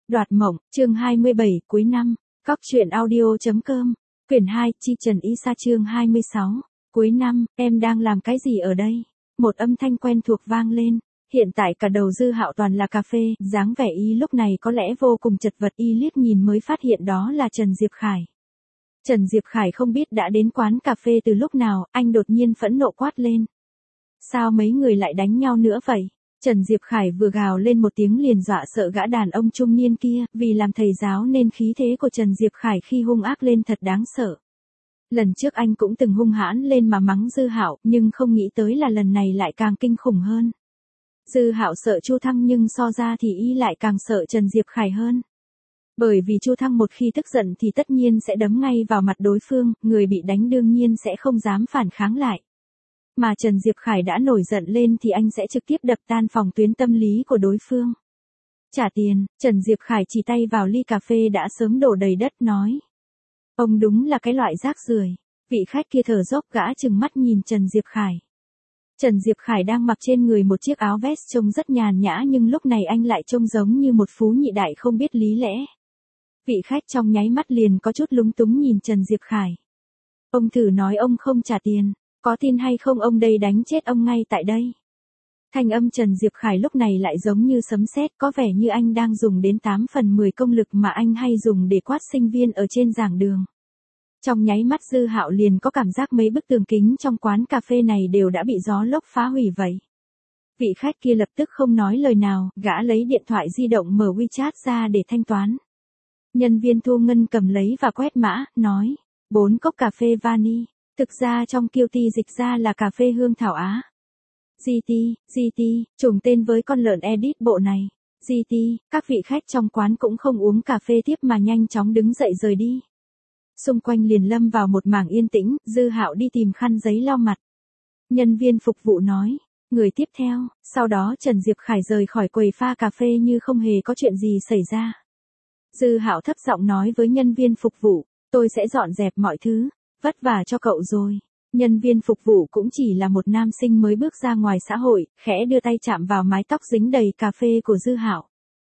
Đoạt mộng, chương 27, cuối năm. Cóc truyện audio.com. Quyển 2, Chi Trần Y Sa chương 26. Cuối năm, em đang làm cái gì ở đây? Một âm thanh quen thuộc vang lên. Hiện tại cả đầu Dư Hạo toàn là cà phê, dáng vẻ y lúc này có lẽ vô cùng chật vật, y liếc nhìn mới phát hiện đó là Trần Diệp Khải. Trần Diệp Khải không biết đã đến quán cà phê từ lúc nào, anh đột nhiên phẫn nộ quát lên. Sao mấy người lại đánh nhau nữa vậy? Trần Diệp Khải vừa gào lên một tiếng liền dọa sợ gã đàn ông trung niên kia, vì làm thầy giáo nên khí thế của Trần Diệp Khải khi hung ác lên thật đáng sợ. Lần trước anh cũng từng hung hãn lên mà mắng Dư Hạo, nhưng không nghĩ tới là lần này lại càng kinh khủng hơn. Dư Hạo sợ Chu Thăng nhưng so ra thì y lại càng sợ Trần Diệp Khải hơn. Bởi vì Chu Thăng một khi tức giận thì tất nhiên sẽ đấm ngay vào mặt đối phương, người bị đánh đương nhiên sẽ không dám phản kháng lại. Mà Trần Diệp Khải đã nổi giận lên thì anh sẽ trực tiếp đập tan phòng tuyến tâm lý của đối phương. Trả tiền, Trần Diệp Khải chỉ tay vào ly cà phê đã sớm đổ đầy đất nói. Ông đúng là cái loại rác rưởi. Vị khách kia thở dốc gã trừng mắt nhìn Trần Diệp Khải. Trần Diệp Khải đang mặc trên người một chiếc áo vest trông rất nhàn nhã nhưng lúc này anh lại trông giống như một phú nhị đại không biết lý lẽ. Vị khách trong nháy mắt liền có chút lúng túng nhìn Trần Diệp Khải. Ông thử nói ông không trả tiền. Có tin hay không ông đây đánh chết ông ngay tại đây. Thanh âm Trần Diệp Khải lúc này lại giống như sấm sét, có vẻ như anh đang dùng đến 8 phần 10 công lực mà anh hay dùng để quát sinh viên ở trên giảng đường. Trong nháy mắt Dư Hạo liền có cảm giác mấy bức tường kính trong quán cà phê này đều đã bị gió lốc phá hủy vậy. Vị khách kia lập tức không nói lời nào, gã lấy điện thoại di động mở WeChat ra để thanh toán. Nhân viên thu ngân cầm lấy và quét mã, nói, 4 cốc cà phê vani. Thực ra trong Kiêu-ti dịch ra là cà phê hương thảo Á. GT, trùng tên với con lợn edit bộ này. GT, các vị khách trong quán cũng không uống cà phê tiếp mà nhanh chóng đứng dậy rời đi. Xung quanh liền lâm vào một mảng yên tĩnh, Dư Hạo đi tìm khăn giấy lau mặt. Nhân viên phục vụ nói, người tiếp theo, sau đó Trần Diệp Khải rời khỏi quầy pha cà phê như không hề có chuyện gì xảy ra. Dư Hạo thấp giọng nói với nhân viên phục vụ, tôi sẽ dọn dẹp mọi thứ. Vất vả cho cậu rồi. Nhân viên phục vụ cũng chỉ là một nam sinh mới bước ra ngoài xã hội, khẽ đưa tay chạm vào mái tóc dính đầy cà phê của Dư Hạo.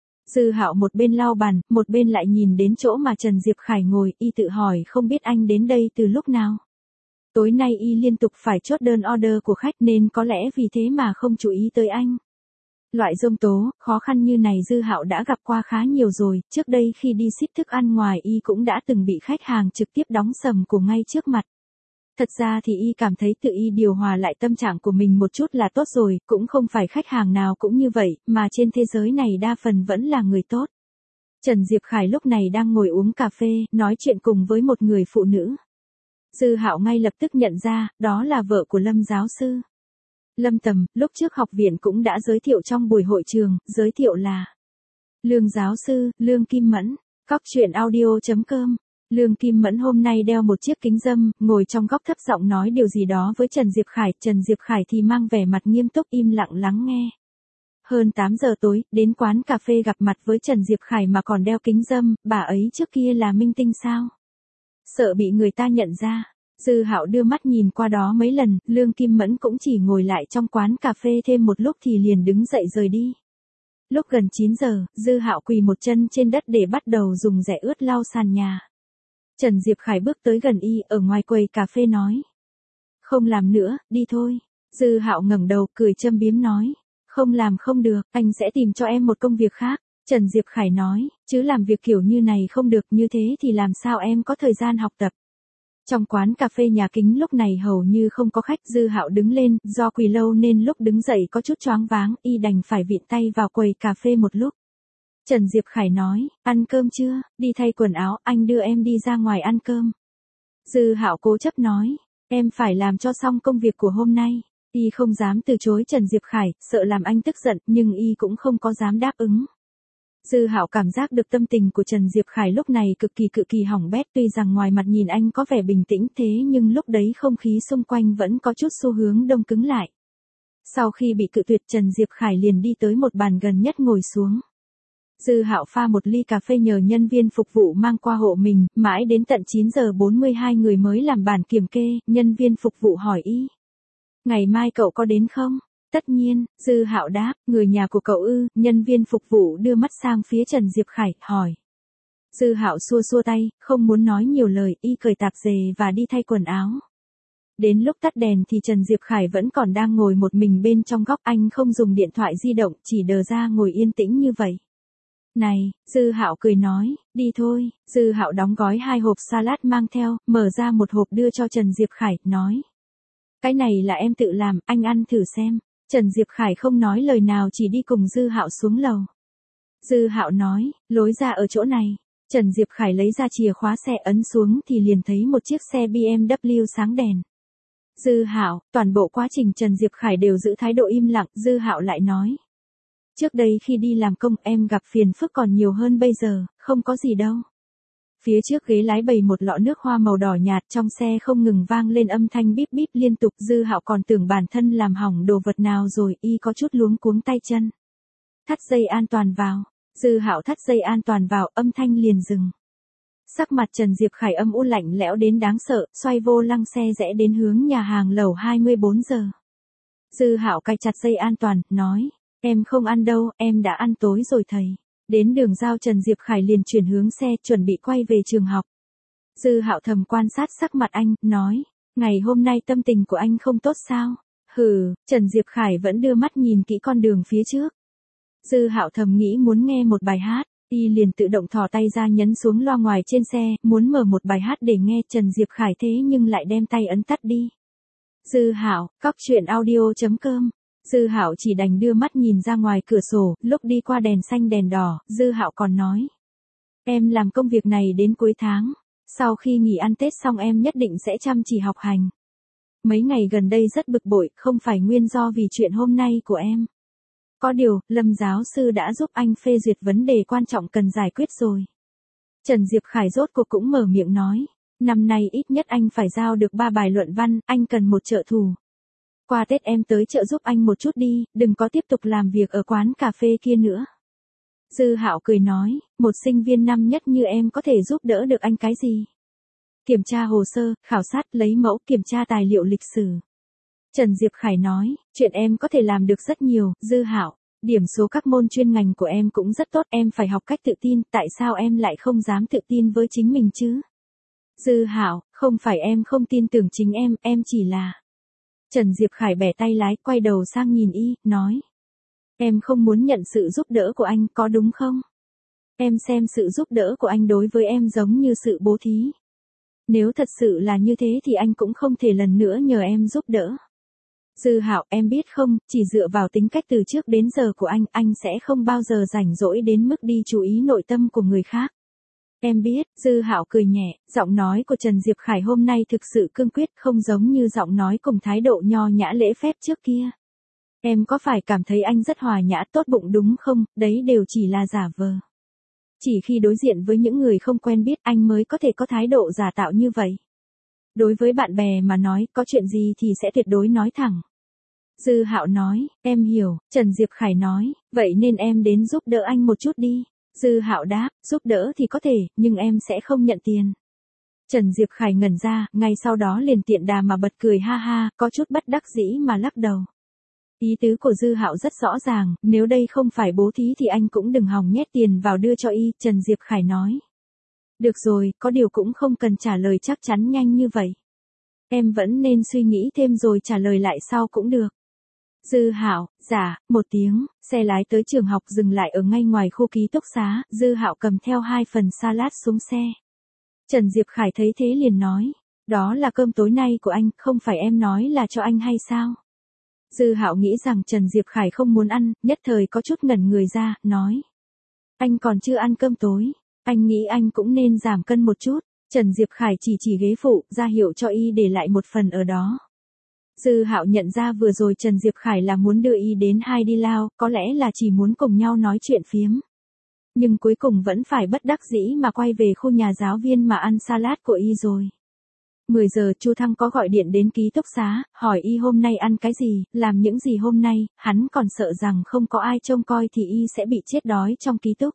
Dư Hạo một bên lau bàn, một bên lại nhìn đến chỗ mà Trần Diệp Khải ngồi, y tự hỏi không biết anh đến đây từ lúc nào. Tối nay y liên tục phải chốt đơn order của khách nên có lẽ vì thế mà không chú ý tới anh. Loại giông tố, khó khăn như này Dư Hạo đã gặp qua khá nhiều rồi, trước đây khi đi ship thức ăn ngoài y cũng đã từng bị khách hàng trực tiếp đóng sầm cổ ngay trước mặt. Thật ra thì y cảm thấy tự y điều hòa lại tâm trạng của mình một chút là tốt rồi, cũng không phải khách hàng nào cũng như vậy, mà trên thế giới này đa phần vẫn là người tốt. Trần Diệp Khải lúc này đang ngồi uống cà phê, nói chuyện cùng với một người phụ nữ. Dư Hạo ngay lập tức nhận ra, đó là vợ của Lâm giáo sư. Lâm Tầm, lúc trước học viện cũng đã giới thiệu trong buổi hội trường, giới thiệu là Lương giáo sư, Lương Kim Mẫn, Cóc truyện audio.com. Lương Kim Mẫn hôm nay đeo một chiếc kính râm, ngồi trong góc thấp giọng nói điều gì đó với Trần Diệp Khải, Trần Diệp Khải thì mang vẻ mặt nghiêm túc im lặng lắng nghe. Hơn 8 giờ tối, đến quán cà phê gặp mặt với Trần Diệp Khải mà còn đeo kính râm, bà ấy trước kia là minh tinh sao? Sợ bị người ta nhận ra. Dư Hạo đưa mắt nhìn qua đó mấy lần, Lương Kim Mẫn cũng chỉ ngồi lại trong quán cà phê thêm một lúc thì liền đứng dậy rời đi. Lúc gần 9 giờ, Dư Hạo quỳ một chân trên đất để bắt đầu dùng dẻ ướt lau sàn nhà. Trần Diệp Khải bước tới gần y, ở ngoài quầy cà phê nói. Không làm nữa, đi thôi. Dư Hạo ngẩng đầu cười châm biếm nói. Không làm không được, anh sẽ tìm cho em một công việc khác. Trần Diệp Khải nói, chứ làm việc kiểu như này không được, như thế thì làm sao em có thời gian học tập. Trong quán cà phê nhà kính lúc này hầu như không có khách. Dư Hạo đứng lên, do quỳ lâu nên lúc đứng dậy có chút choáng váng, y đành phải vịn tay vào quầy cà phê một lúc. Trần Diệp Khải nói, ăn cơm chưa, đi thay quần áo, anh đưa em đi ra ngoài ăn cơm. Dư Hạo cố chấp nói, em phải làm cho xong công việc của hôm nay. Y không dám từ chối Trần Diệp Khải, sợ làm anh tức giận, nhưng y cũng không có dám đáp ứng. Dư Hạo cảm giác được tâm tình của Trần Diệp Khải lúc này cực kỳ hỏng bét, tuy rằng ngoài mặt nhìn anh có vẻ bình tĩnh thế nhưng lúc đấy không khí xung quanh vẫn có chút xu hướng đông cứng lại. Sau khi bị cự tuyệt Trần Diệp Khải liền đi tới một bàn gần nhất ngồi xuống. Dư Hạo pha một ly cà phê nhờ nhân viên phục vụ mang qua hộ mình, mãi đến tận 9 giờ 42 người mới làm bản kiểm kê, nhân viên phục vụ hỏi y. Ngày mai cậu có đến không? Tất nhiên, Dư Hạo đáp, người nhà của cậu ư? Nhân viên phục vụ đưa mắt sang phía Trần Diệp Khải, hỏi. Dư Hạo xua xua tay, không muốn nói nhiều lời, y cởi tạp dề và đi thay quần áo. Đến lúc tắt đèn thì Trần Diệp Khải vẫn còn đang ngồi một mình bên trong góc, anh không dùng điện thoại di động, chỉ đờ ra ngồi yên tĩnh như vậy. Này, Dư Hạo cười nói, đi thôi. Dư Hạo đóng gói 2 hộp salad mang theo, mở ra một hộp đưa cho Trần Diệp Khải, nói. Cái này là em tự làm, anh ăn thử xem. Trần Diệp Khải không nói lời nào, chỉ đi cùng Dư Hạo xuống lầu. Dư Hạo nói, lối ra ở chỗ này. Trần Diệp Khải lấy ra chìa khóa xe ấn xuống thì liền thấy một chiếc xe BMW sáng đèn. Dư Hạo, toàn bộ quá trình Trần Diệp Khải đều giữ thái độ im lặng, Dư Hạo lại nói. Trước đây khi đi làm công em gặp phiền phức còn nhiều hơn bây giờ, không có gì đâu. Phía trước ghế lái bày một lọ nước hoa màu đỏ nhạt, trong xe không ngừng vang lên âm thanh bíp bíp liên tục. Dư Hạo còn tưởng bản thân làm hỏng đồ vật nào rồi, y có chút luống cuống tay chân. Thắt dây an toàn vào. Dư Hạo thắt dây an toàn vào, âm thanh liền dừng. Sắc mặt Trần Diệp Khải âm u lạnh lẽo đến đáng sợ, xoay vô lăng xe rẽ đến hướng nhà hàng lẩu 24 giờ. Dư Hạo cài chặt dây an toàn, nói, em không ăn đâu, em đã ăn tối rồi thầy. Đến đường giao Trần Diệp Khải liền chuyển hướng xe, chuẩn bị quay về trường học. Dư Hạo thầm quan sát sắc mặt anh, nói, ngày hôm nay tâm tình của anh không tốt sao? Hừ, Trần Diệp Khải vẫn đưa mắt nhìn kỹ con đường phía trước. Dư Hạo thầm nghĩ muốn nghe một bài hát, y liền tự động thò tay ra nhấn xuống loa ngoài trên xe, muốn mở một bài hát để nghe. Trần Diệp Khải thế nhưng lại đem tay ấn tắt đi. Dư Hạo, coctruyện.audio.com. Dư Hạo chỉ đành đưa mắt nhìn ra ngoài cửa sổ, lúc đi qua đèn xanh đèn đỏ, Dư Hạo còn nói. Em làm công việc này đến cuối tháng, sau khi nghỉ ăn Tết xong em nhất định sẽ chăm chỉ học hành. Mấy ngày gần đây rất bực bội, không phải nguyên do vì chuyện hôm nay của em. Có điều, Lâm giáo sư đã giúp anh phê duyệt vấn đề quan trọng cần giải quyết rồi. Trần Diệp Khải rốt cuộc cũng mở miệng nói. Năm nay ít nhất anh phải giao được 3 bài luận văn, anh cần một trợ thủ. Qua Tết em tới trợ giúp anh một chút đi, đừng có tiếp tục làm việc ở quán cà phê kia nữa. Dư Hạo cười nói, một sinh viên năm nhất như em có thể giúp đỡ được anh cái gì? Kiểm tra hồ sơ, khảo sát, lấy mẫu, kiểm tra tài liệu lịch sử. Trần Diệp Khải nói, chuyện em có thể làm được rất nhiều. Dư Hạo, điểm số các môn chuyên ngành của em cũng rất tốt, em phải học cách tự tin, tại sao em lại không dám tự tin với chính mình chứ? Dư Hạo, không phải em không tin tưởng chính em chỉ là... Trần Diệp Khải bẻ tay lái, quay đầu sang nhìn y, nói. Em không muốn nhận sự giúp đỡ của anh, có đúng không? Em xem sự giúp đỡ của anh đối với em giống như sự bố thí. Nếu thật sự là như thế thì anh cũng không thể lần nữa nhờ em giúp đỡ. Dư Hạo, em biết không, chỉ dựa vào tính cách từ trước đến giờ của anh sẽ không bao giờ rảnh rỗi đến mức đi chú ý nội tâm của người khác. Em biết. Dư Hạo cười nhẹ, giọng nói của Trần Diệp Khải hôm nay thực sự cương quyết, không giống như giọng nói cùng thái độ nho nhã lễ phép trước kia. Em có phải cảm thấy anh rất hòa nhã tốt bụng đúng không, đấy đều chỉ là giả vờ. Chỉ khi đối diện với những người không quen biết anh mới có thể có thái độ giả tạo như vậy. Đối với bạn bè mà nói, có chuyện gì thì sẽ tuyệt đối nói thẳng. Dư Hạo nói, em hiểu. Trần Diệp Khải nói, vậy nên em đến giúp đỡ anh một chút đi. Dư Hạo đáp, giúp đỡ thì có thể, nhưng em sẽ không nhận tiền. Trần Diệp Khải ngẩn ra, ngay sau đó liền tiện đà mà bật cười ha ha, có chút bất đắc dĩ mà lắc đầu. Ý tứ của Dư Hạo rất rõ ràng, nếu đây không phải bố thí thì anh cũng đừng hòng nhét tiền vào đưa cho y. Trần Diệp Khải nói. Được rồi, có điều cũng không cần trả lời chắc chắn nhanh như vậy. Em vẫn nên suy nghĩ thêm rồi trả lời lại sau cũng được. Dư Hạo, dạ, một tiếng, xe lái tới trường học dừng lại ở ngay ngoài khu ký túc xá, Dư Hạo cầm theo 2 phần salad xuống xe. Trần Diệp Khải thấy thế liền nói, đó là cơm tối nay của anh, không phải em nói là cho anh hay sao? Dư Hạo nghĩ rằng Trần Diệp Khải không muốn ăn, nhất thời có chút ngẩn người ra, nói. Anh còn chưa ăn cơm tối, anh nghĩ anh cũng nên giảm cân một chút. Trần Diệp Khải chỉ ghế phụ, ra hiệu cho y để lại một phần ở đó. Dư Hạo nhận ra vừa rồi Trần Diệp Khải là muốn đưa y đến Hai Đi Lao, có lẽ là chỉ muốn cùng nhau nói chuyện phiếm. Nhưng cuối cùng vẫn phải bất đắc dĩ mà quay về khu nhà giáo viên mà ăn salad của y rồi. 10 giờ Chu Thăng có gọi điện đến ký túc xá, hỏi y hôm nay ăn cái gì, làm những gì hôm nay, hắn còn sợ rằng không có ai trông coi thì y sẽ bị chết đói trong ký túc.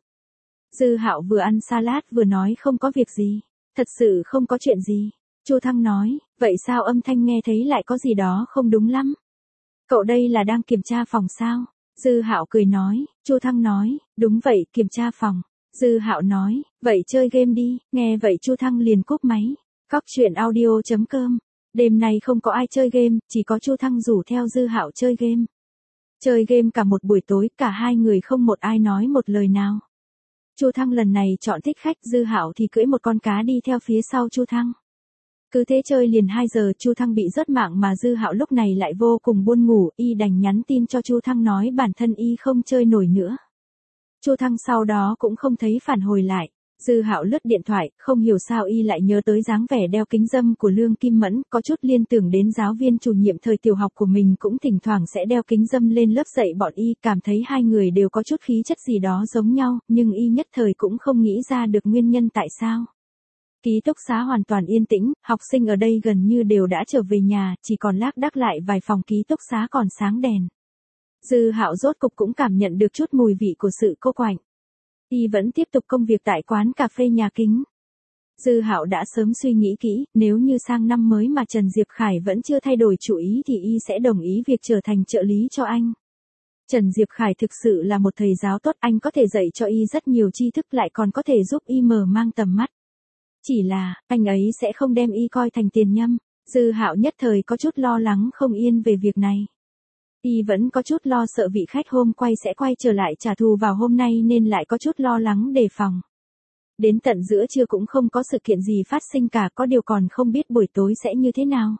Dư Hạo vừa ăn salad vừa nói không có việc gì, thật sự không có chuyện gì. Chu Thăng nói, vậy sao âm thanh nghe thấy lại có gì đó không đúng lắm? Cậu đây là đang kiểm tra phòng sao? Dư Hạo cười nói, Chu Thăng nói, đúng vậy, kiểm tra phòng. Dư Hạo nói, vậy chơi game đi, nghe vậy Chu Thăng liền cúp máy. Cóc truyện audio.com. Đêm nay không có ai chơi game, chỉ có Chu Thăng rủ theo Dư Hạo chơi game. Chơi game cả một buổi tối, cả hai người không một ai nói một lời nào. Chu Thăng lần này chọn thích khách, Dư Hạo thì cưỡi một con cá đi theo phía sau Chu Thăng. Cứ thế chơi liền 2 giờ, Chu Thăng bị rớt mạng mà Dư Hạo lúc này lại vô cùng buồn ngủ, y đành nhắn tin cho Chu Thăng nói bản thân y không chơi nổi nữa. Chu Thăng sau đó cũng không thấy phản hồi lại. Dư Hạo lướt điện thoại, không hiểu sao y lại nhớ tới dáng vẻ đeo kính râm của Lương Kim Mẫn, có chút liên tưởng đến giáo viên chủ nhiệm thời tiểu học của mình cũng thỉnh thoảng sẽ đeo kính râm lên lớp dạy bọn y, cảm thấy hai người đều có chút khí chất gì đó giống nhau, nhưng y nhất thời cũng không nghĩ ra được nguyên nhân tại sao. Ký túc xá hoàn toàn yên tĩnh, học sinh ở đây gần như đều đã trở về nhà, chỉ còn lác đác lại vài phòng ký túc xá còn sáng đèn. Dư Hạo rốt cục cũng cảm nhận được chút mùi vị của sự cô quạnh. Y vẫn tiếp tục công việc tại quán cà phê nhà kính. Dư Hạo đã sớm suy nghĩ kỹ, nếu như sang năm mới mà Trần Diệp Khải vẫn chưa thay đổi chủ ý thì y sẽ đồng ý việc trở thành trợ lý cho anh. Trần Diệp Khải thực sự là một thầy giáo tốt, anh có thể dạy cho y rất nhiều tri thức, lại còn có thể giúp y mở mang tầm mắt. Chỉ là, anh ấy sẽ không đem y coi thành tiền nhâm. Dư Hạo nhất thời có chút lo lắng không yên về việc này. Y vẫn có chút lo sợ vị khách hôm quay sẽ quay trở lại trả thù vào hôm nay nên lại có chút lo lắng đề phòng. Đến tận giữa trưa cũng không có sự kiện gì phát sinh cả, có điều còn không biết buổi tối sẽ như thế nào.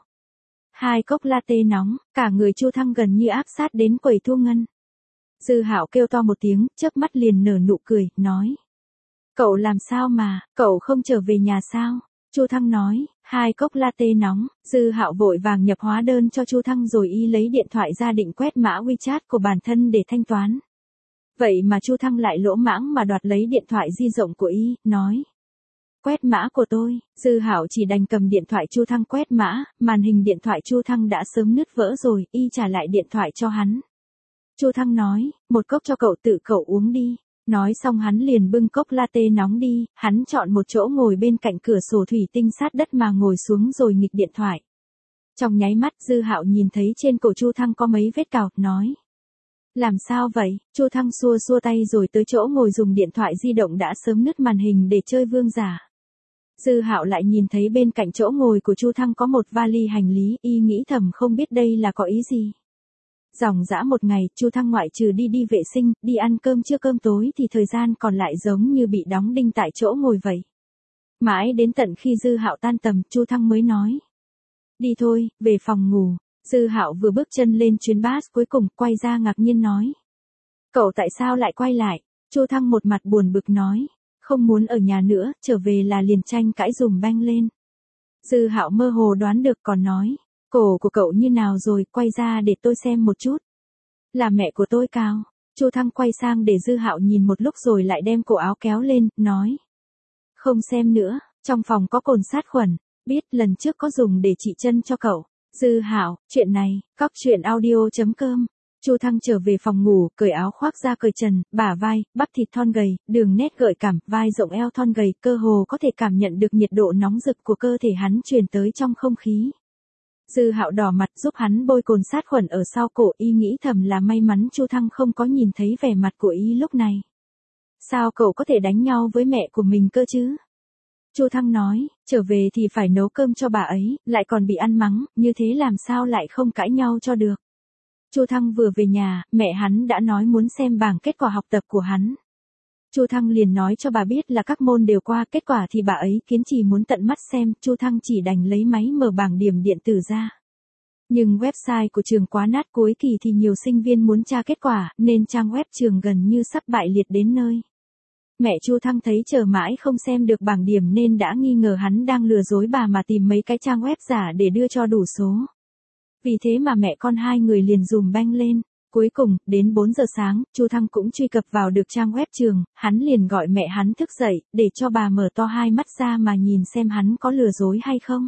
2 cốc latte nóng, cả người Chu Thăng gần như áp sát đến quầy thu ngân. Dư Hạo kêu to một tiếng, chớp mắt liền nở nụ cười, nói. Cậu làm sao mà, cậu không trở về nhà sao? Chu Thăng nói, 2 cốc latte nóng. Dư Hạo vội vàng nhập hóa đơn cho Chu Thăng rồi y lấy điện thoại ra định quét mã WeChat của bản thân để thanh toán. Vậy mà Chu Thăng lại lỗ mãng mà đoạt lấy điện thoại di động của y, nói. Quét mã của tôi. Dư Hạo chỉ đành cầm điện thoại Chu Thăng quét mã, màn hình điện thoại Chu Thăng đã sớm nứt vỡ rồi, y trả lại điện thoại cho hắn. Chu Thăng nói, một cốc cho cậu tự cậu uống đi. Nói xong hắn liền bưng cốc latte nóng đi, hắn chọn một chỗ ngồi bên cạnh cửa sổ thủy tinh sát đất mà ngồi xuống rồi nghịch điện thoại. Trong nháy mắt Dư Hạo nhìn thấy trên cổ Chu Thăng có mấy vết cào, nói. Làm sao vậy? Chu Thăng xua xua tay rồi tới chỗ ngồi dùng điện thoại di động đã sớm nứt màn hình để chơi vương giả. Dư Hạo lại nhìn thấy bên cạnh chỗ ngồi của Chu Thăng có một vali hành lý, y nghĩ thầm không biết đây là có ý gì. Dòng dã một ngày, Chu Thăng ngoại trừ đi vệ sinh, đi ăn cơm trưa cơm tối thì thời gian còn lại giống như bị đóng đinh tại chỗ ngồi vậy. Mãi đến tận khi Dư Hạo tan tầm, Chu Thăng mới nói. Đi thôi, về phòng ngủ. Dư Hạo vừa bước chân lên chuyến bus cuối cùng, quay ra ngạc nhiên nói. Cậu tại sao lại quay lại? Chu Thăng một mặt buồn bực nói. Không muốn ở nhà nữa, trở về là liền tranh cãi dùm beng lên. Dư Hạo mơ hồ đoán được còn nói. Cổ của cậu như nào rồi, quay ra để tôi xem một chút. Là mẹ của tôi cào. Chu Thăng quay sang để Dư Hạo nhìn một lúc rồi lại đem cổ áo kéo lên, nói. Không xem nữa, trong phòng có cồn sát khuẩn, biết lần trước có dùng để trị chân cho cậu. Dư Hạo, chuyện này, cóc truyện audio.com. Chu Thăng trở về phòng ngủ, cởi áo khoác ra cởi trần, bả vai, bắp thịt thon gầy, đường nét gợi cảm, vai rộng eo thon gầy, cơ hồ có thể cảm nhận được nhiệt độ nóng rực của cơ thể hắn truyền tới trong không khí. Dư Hạo đỏ mặt giúp hắn bôi cồn sát khuẩn ở sau cổ, y nghĩ thầm là may mắn Chu Thăng không có nhìn thấy vẻ mặt của y lúc này. Sao cậu có thể đánh nhau với mẹ của mình cơ chứ? Chu Thăng nói, trở về thì phải nấu cơm cho bà ấy, lại còn bị ăn mắng, như thế làm sao lại không cãi nhau cho được. Chu Thăng vừa về nhà, mẹ hắn đã nói muốn xem bảng kết quả học tập của hắn. Chu Thăng liền nói cho bà biết là các môn đều qua, kết quả thì bà ấy kiên trì muốn tận mắt xem, Chu Thăng chỉ đành lấy máy mở bảng điểm điện tử ra. Nhưng website của trường quá nát, cuối kỳ thì nhiều sinh viên muốn tra kết quả, nên trang web trường gần như sắp bại liệt đến nơi. Mẹ Chu Thăng thấy chờ mãi không xem được bảng điểm nên đã nghi ngờ hắn đang lừa dối bà mà tìm mấy cái trang web giả để đưa cho đủ số. Vì thế mà mẹ con hai người liền dùm beng lên. Cuối cùng, đến 4 giờ sáng, Chu Thăng cũng truy cập vào được trang web trường, hắn liền gọi mẹ hắn thức dậy, để cho bà mở to hai mắt ra mà nhìn xem hắn có lừa dối hay không.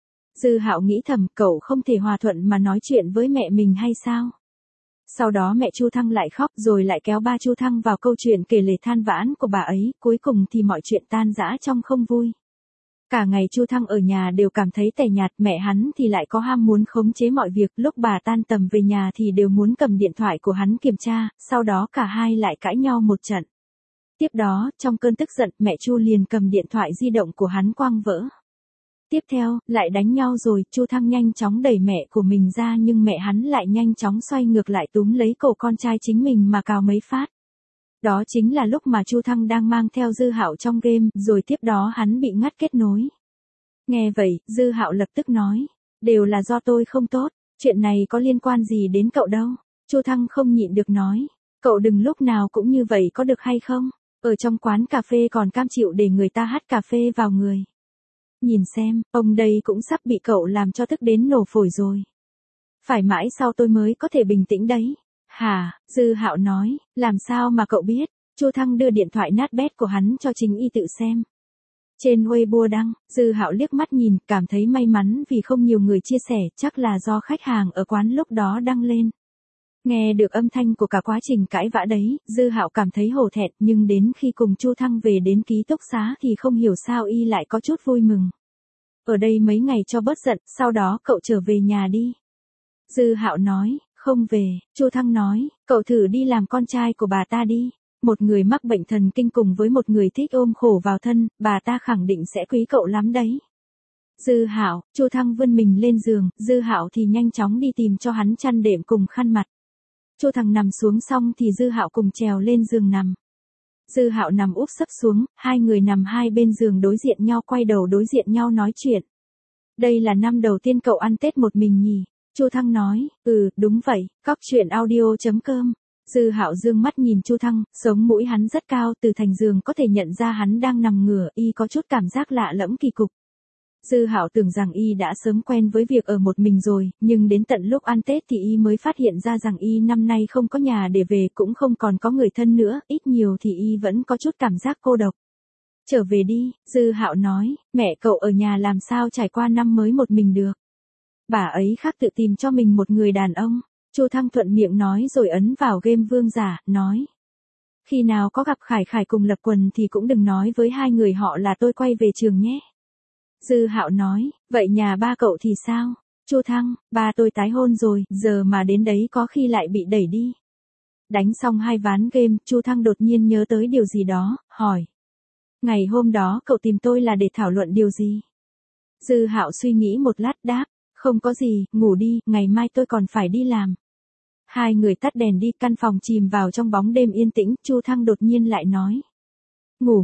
Dư Hạo nghĩ thầm, cậu không thể hòa thuận mà nói chuyện với mẹ mình hay sao? Sau đó mẹ Chu Thăng lại khóc rồi lại kéo ba Chu Thăng vào câu chuyện kể lể than vãn của bà ấy, cuối cùng thì mọi chuyện tan rã trong không vui. Cả ngày Chu Thăng ở nhà đều cảm thấy tẻ nhạt, mẹ hắn thì lại có ham muốn khống chế mọi việc, lúc bà tan tầm về nhà thì đều muốn cầm điện thoại của hắn kiểm tra, sau đó cả hai lại cãi nhau một trận. Tiếp đó, trong cơn tức giận, mẹ Chu liền cầm điện thoại di động của hắn quăng vỡ. Tiếp theo, lại đánh nhau rồi, Chu Thăng nhanh chóng đẩy mẹ của mình ra nhưng mẹ hắn lại nhanh chóng xoay ngược lại túm lấy cổ con trai chính mình mà cào mấy phát. Đó chính là lúc mà Chu Thăng đang mang theo Dư Hạo trong game, rồi tiếp đó hắn bị ngắt kết nối. Nghe vậy, Dư Hạo lập tức nói, đều là do tôi không tốt, chuyện này có liên quan gì đến cậu đâu. Chu Thăng không nhịn được nói, cậu đừng lúc nào cũng như vậy có được hay không? Ở trong quán cà phê còn cam chịu để người ta hắt cà phê vào người. Nhìn xem, ông đây cũng sắp bị cậu làm cho tức đến nổ phổi rồi. Phải mãi sau tôi mới có thể bình tĩnh đấy. Hả, Dư Hạo nói, làm sao mà cậu biết? Chu Thăng đưa điện thoại nát bét của hắn cho Trình Y tự xem. Trên Weibo đăng, Dư Hạo liếc mắt nhìn, cảm thấy may mắn vì không nhiều người chia sẻ, chắc là do khách hàng ở quán lúc đó đăng lên. Nghe được âm thanh của cả quá trình cãi vã đấy, Dư Hạo cảm thấy hổ thẹn, nhưng đến khi cùng Chu Thăng về đến ký túc xá thì không hiểu sao y lại có chút vui mừng. Ở đây mấy ngày cho bớt giận, sau đó cậu trở về nhà đi. Dư Hạo nói, không về. Chu Thăng nói, cậu thử đi làm con trai của bà ta đi. Một người mắc bệnh thần kinh cùng với một người thích ôm khổ vào thân, bà ta khẳng định sẽ quý cậu lắm đấy. Dư Hạo, Chu Thăng vươn mình lên giường, Dư Hạo thì nhanh chóng đi tìm cho hắn chăn đệm cùng khăn mặt. Chu Thăng nằm xuống xong thì Dư Hạo cùng trèo lên giường nằm. Dư Hạo nằm úp sấp xuống, hai người nằm hai bên giường đối diện nhau, quay đầu đối diện nhau nói chuyện. Đây là năm đầu tiên cậu ăn Tết một mình nhỉ? Chu Thăng nói, đúng vậy. Cóc truyện audio.com. Dư Hạo dương mắt nhìn Chu Thăng, sống mũi hắn rất cao, từ thành giường có thể nhận ra hắn đang nằm ngửa, y có chút cảm giác lạ lẫm kỳ cục. Dư Hạo tưởng rằng y đã sớm quen với việc ở một mình rồi, nhưng đến tận lúc ăn Tết thì y mới phát hiện ra rằng y năm nay không có nhà để về, cũng không còn có người thân nữa, ít nhiều thì y vẫn có chút cảm giác cô độc. Trở về đi, Dư Hạo nói, mẹ cậu ở nhà làm sao trải qua năm mới một mình được. Bà ấy khác tự tìm cho mình một người đàn ông. Chu Thăng thuận miệng nói rồi ấn vào game vương giả, nói. Khi nào có gặp Khải Khải cùng Lập Quần thì cũng đừng nói với hai người họ là tôi quay về trường nhé. Dư Hạo nói, vậy nhà ba cậu thì sao? Chu Thăng, ba tôi tái hôn rồi, giờ mà đến đấy có khi lại bị đẩy đi. Đánh xong hai ván game, Chu Thăng đột nhiên nhớ tới điều gì đó, hỏi. Ngày hôm đó cậu tìm tôi là để thảo luận điều gì? Dư Hạo suy nghĩ một lát đáp, không có gì, ngủ đi, ngày mai tôi còn phải đi làm. Hai người tắt đèn đi, căn phòng chìm vào trong bóng đêm yên tĩnh, Chu Thăng đột nhiên lại nói. Ngủ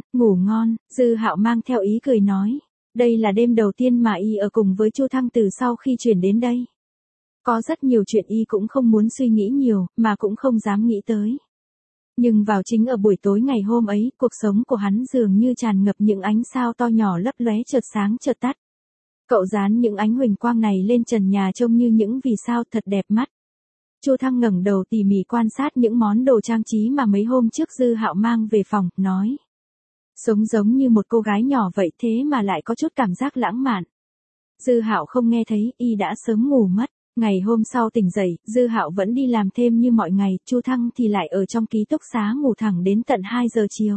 ngon, Dư Hạo mang theo ý cười nói. Đây là đêm đầu tiên mà y ở cùng với Chu Thăng từ sau khi chuyển đến đây. Có rất nhiều chuyện y cũng không muốn suy nghĩ nhiều, mà cũng không dám nghĩ tới. Nhưng vào chính ở buổi tối ngày hôm ấy, cuộc sống của hắn dường như tràn ngập những ánh sao to nhỏ lấp lóe chợt sáng chợt tắt. Cậu dán những ánh huỳnh quang này lên trần nhà trông như những vì sao thật đẹp mắt. Chu Thăng ngẩng đầu tỉ mỉ quan sát những món đồ trang trí mà mấy hôm trước Dư Hạo mang về phòng, nói. Sống giống như một cô gái nhỏ vậy thế mà lại có chút cảm giác lãng mạn. Dư Hạo không nghe thấy, y đã sớm ngủ mất. Ngày hôm sau tỉnh dậy, Dư Hạo vẫn đi làm thêm như mọi ngày, Chu Thăng thì lại ở trong ký túc xá ngủ thẳng đến tận 2 giờ chiều.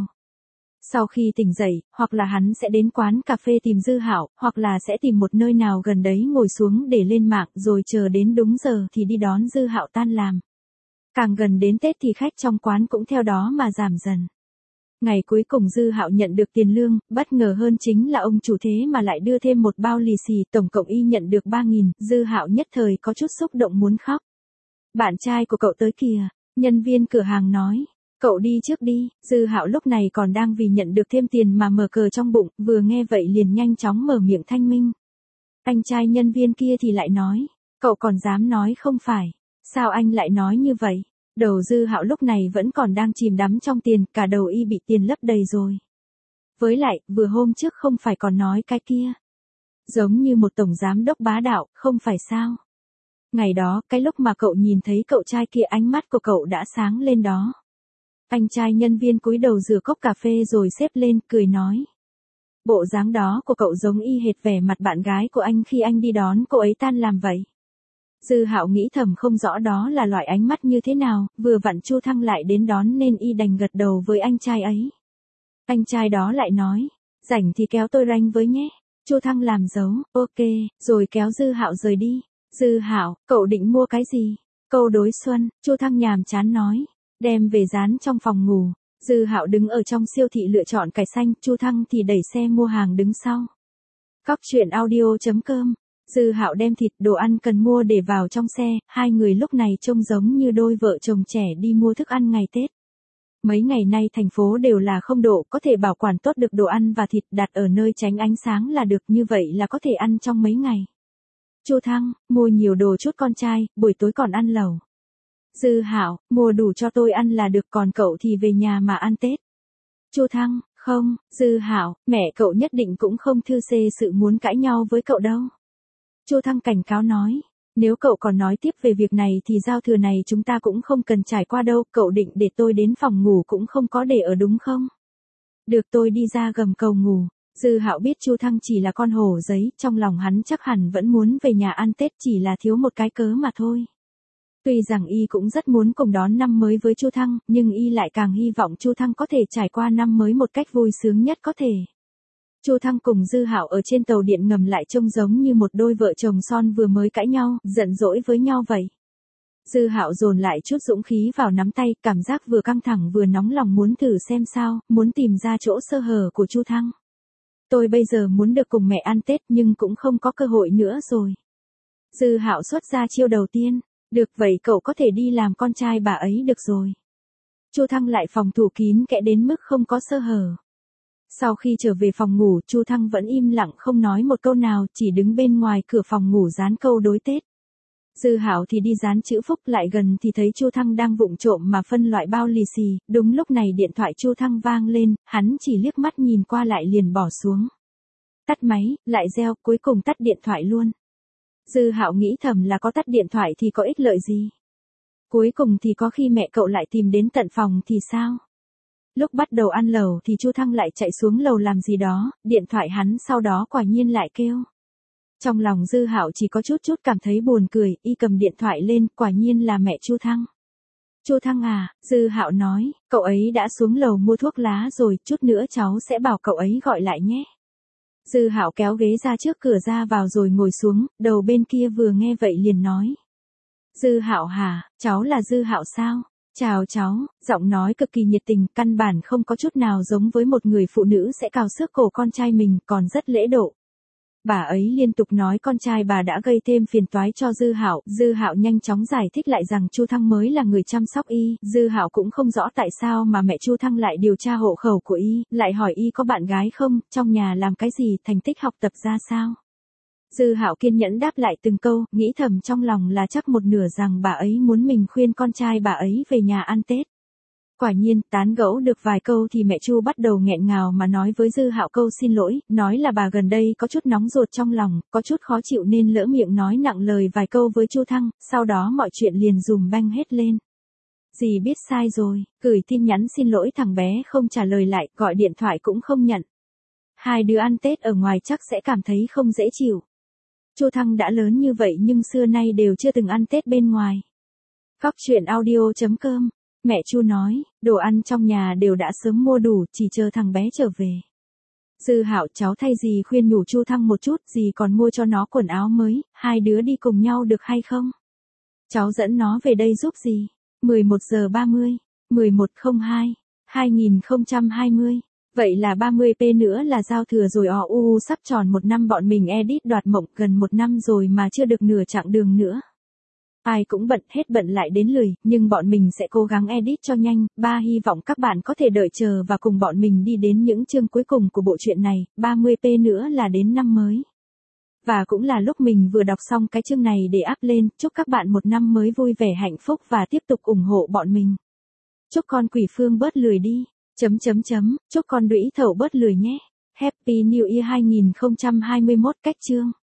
Sau khi tỉnh dậy, hoặc là hắn sẽ đến quán cà phê tìm Dư Hạo, hoặc là sẽ tìm một nơi nào gần đấy ngồi xuống để lên mạng rồi chờ đến đúng giờ thì đi đón Dư Hạo tan làm. Càng gần đến Tết thì khách trong quán cũng theo đó mà giảm dần. Ngày cuối cùng Dư Hạo nhận được tiền lương, bất ngờ hơn chính là ông chủ thế mà lại đưa thêm một bao lì xì, tổng cộng y nhận được 3.000, Dư Hạo nhất thời có chút xúc động muốn khóc. Bạn trai của cậu tới kìa, nhân viên cửa hàng nói. Cậu đi trước đi. Dư Hạo lúc này còn đang vì nhận được thêm tiền mà mở cờ trong bụng, vừa nghe vậy liền nhanh chóng mở miệng thanh minh. Anh trai nhân viên kia thì lại nói, cậu còn dám nói không phải, sao anh lại nói như vậy? Đầu Dư Hạo lúc này vẫn còn đang chìm đắm trong tiền, cả đầu y bị tiền lấp đầy rồi. Với lại, vừa hôm trước không phải còn nói cái kia. Giống như một tổng giám đốc bá đạo, không phải sao? Ngày đó, cái lúc mà cậu nhìn thấy cậu trai kia ánh mắt của cậu đã sáng lên đó. Anh trai nhân viên cúi đầu rửa cốc cà phê rồi xếp lên, cười nói. Bộ dáng đó của cậu giống y hệt vẻ mặt bạn gái của anh khi anh đi đón cô ấy tan làm vậy. Dư Hạo nghĩ thầm không rõ đó là loại ánh mắt như thế nào, vừa vặn Chu Thăng lại đến đón nên y đành gật đầu với anh trai ấy. Anh trai đó lại nói, Rảnh thì kéo tôi ranh với nhé. Chu Thăng làm dấu, ok, rồi kéo Dư Hạo rời đi. Dư Hạo, cậu định mua cái gì? Câu đối xuân, Chu Thăng nhàm chán nói. Đem về dán trong phòng ngủ. Dư Hạo đứng ở trong siêu thị lựa chọn cải xanh, Chu Thăng thì đẩy xe mua hàng đứng sau. Cóc truyện audio.com. Dư Hạo đem thịt đồ ăn cần mua để vào trong xe, hai người lúc này trông giống như đôi vợ chồng trẻ đi mua thức ăn ngày Tết. Mấy ngày nay thành phố đều là 0 độ, có thể bảo quản tốt được đồ ăn và thịt đặt ở nơi tránh ánh sáng là được, như vậy là có thể ăn trong mấy ngày. Chu Thăng, mua nhiều đồ chút con trai, buổi tối còn ăn lẩu. Dư Hạo, mua đủ cho tôi ăn là được, còn cậu thì về nhà mà ăn Tết. Chu Thăng, không, Dư Hạo, mẹ cậu nhất định cũng không thư xê sự muốn cãi nhau với cậu đâu. Chu Thăng cảnh cáo nói, nếu cậu còn nói tiếp về việc này thì giao thừa này chúng ta cũng không cần trải qua đâu, cậu định để tôi đến phòng ngủ cũng không có để ở đúng không? Được, tôi đi ra gầm cầu ngủ. Dư Hạo biết Chu Thăng chỉ là con hổ giấy, trong lòng hắn chắc hẳn vẫn muốn về nhà ăn Tết, chỉ là thiếu một cái cớ mà thôi. Tuy rằng y cũng rất muốn cùng đón năm mới với Chu Thăng, nhưng y lại càng hy vọng Chu Thăng có thể trải qua năm mới một cách vui sướng nhất có thể. Chu Thăng cùng Dư Hạo ở trên tàu điện ngầm lại trông giống như một đôi vợ chồng son vừa mới cãi nhau, giận dỗi với nhau vậy. Dư Hạo dồn lại chút dũng khí vào nắm tay, cảm giác vừa căng thẳng vừa nóng lòng muốn thử xem sao, muốn tìm ra chỗ sơ hở của Chu Thăng. Tôi bây giờ muốn được cùng mẹ ăn Tết nhưng cũng không có cơ hội nữa rồi. Dư Hạo xuất ra chiêu đầu tiên, được vậy cậu có thể đi làm con trai bà ấy được rồi. Chu Thăng lại phòng thủ kín kẽ đến mức không có sơ hở. Sau khi trở về phòng ngủ, Chu Thăng vẫn im lặng không nói một câu nào, chỉ đứng bên ngoài cửa phòng ngủ dán câu đối Tết. Dư Hạo thì đi dán chữ phúc, lại gần thì thấy Chu Thăng đang vụng trộm mà phân loại bao lì xì, đúng lúc này điện thoại Chu Thăng vang lên, hắn chỉ liếc mắt nhìn qua lại liền bỏ xuống. Tắt máy, lại reo, cuối cùng tắt điện thoại luôn. Dư Hạo nghĩ thầm là có tắt điện thoại thì có ích lợi gì. Cuối cùng thì có khi mẹ cậu lại tìm đến tận phòng thì sao? Lúc bắt đầu ăn lẩu thì Chu Thăng lại chạy xuống lầu làm gì đó, điện thoại hắn sau đó quả nhiên lại kêu. Trong lòng Dư Hạo chỉ có chút cảm thấy buồn cười, y cầm điện thoại lên, quả nhiên là mẹ Chu Thăng. Chu Thăng à, Dư Hạo nói, cậu ấy đã xuống lầu mua thuốc lá rồi, chút nữa cháu sẽ bảo cậu ấy gọi lại nhé. Dư Hạo kéo ghế ra trước cửa ra vào rồi ngồi xuống, đầu bên kia vừa nghe vậy liền nói. Dư Hạo hả, cháu là Dư Hạo sao? Chào cháu, giọng nói cực kỳ nhiệt tình, căn bản không có chút nào giống với một người phụ nữ sẽ cào xước cổ con trai mình, còn rất lễ độ. Bà ấy liên tục nói con trai bà đã gây thêm phiền toái cho Dư Hạo. Dư Hạo nhanh chóng giải thích lại rằng Chu Thăng mới là người chăm sóc y. Dư Hạo cũng không rõ tại sao mà mẹ Chu Thăng lại điều tra hộ khẩu của y, lại hỏi y có bạn gái không, trong nhà làm cái gì, thành tích học tập ra sao. Dư Hạo kiên nhẫn đáp lại từng câu, nghĩ thầm trong lòng là chắc một nửa rằng bà ấy muốn mình khuyên con trai bà ấy về nhà ăn Tết. Quả nhiên, tán gẫu được vài câu thì mẹ Chu bắt đầu nghẹn ngào mà nói với Dư Hạo câu xin lỗi, nói là bà gần đây có chút nóng ruột trong lòng, có chút khó chịu nên lỡ miệng nói nặng lời vài câu với Chu Thăng, sau đó mọi chuyện liền dùm beng hết lên. Dì biết sai rồi, gửi tin nhắn xin lỗi thằng bé không trả lời lại, gọi điện thoại cũng không nhận. Hai đứa ăn Tết ở ngoài chắc sẽ cảm thấy không dễ chịu. Chu Thăng đã lớn như vậy nhưng xưa nay đều chưa từng ăn Tết bên ngoài. Cóc truyện audio.com. Mẹ Chu nói, đồ ăn trong nhà đều đã sớm mua đủ, chỉ chờ thằng bé trở về. Dư Hạo, cháu thay dì khuyên nhủ Chu Thăng một chút, dì còn mua cho nó quần áo mới, hai đứa đi cùng nhau được hay không? Cháu dẫn nó về đây giúp dì. 11:30, 11/02/2020. Vậy là 30p nữa là giao thừa rồi, sắp tròn 1 năm bọn mình edit đoạt mộng, gần 1 năm rồi mà chưa được nửa chặng đường nữa. Ai cũng bận, hết bận lại đến lười, nhưng bọn mình sẽ cố gắng edit cho nhanh. Ba hy vọng các bạn có thể đợi chờ và cùng bọn mình đi đến những chương cuối cùng của bộ truyện này, 30p nữa là đến năm mới. Và cũng là lúc mình vừa đọc xong cái chương này để up lên, chúc các bạn một năm mới vui vẻ hạnh phúc và tiếp tục ủng hộ bọn mình. Chúc con Quỷ Phương bớt lười đi. Chúc con Đũy Thẩu bớt lười nhé. Happy New Year 2021 cách chương.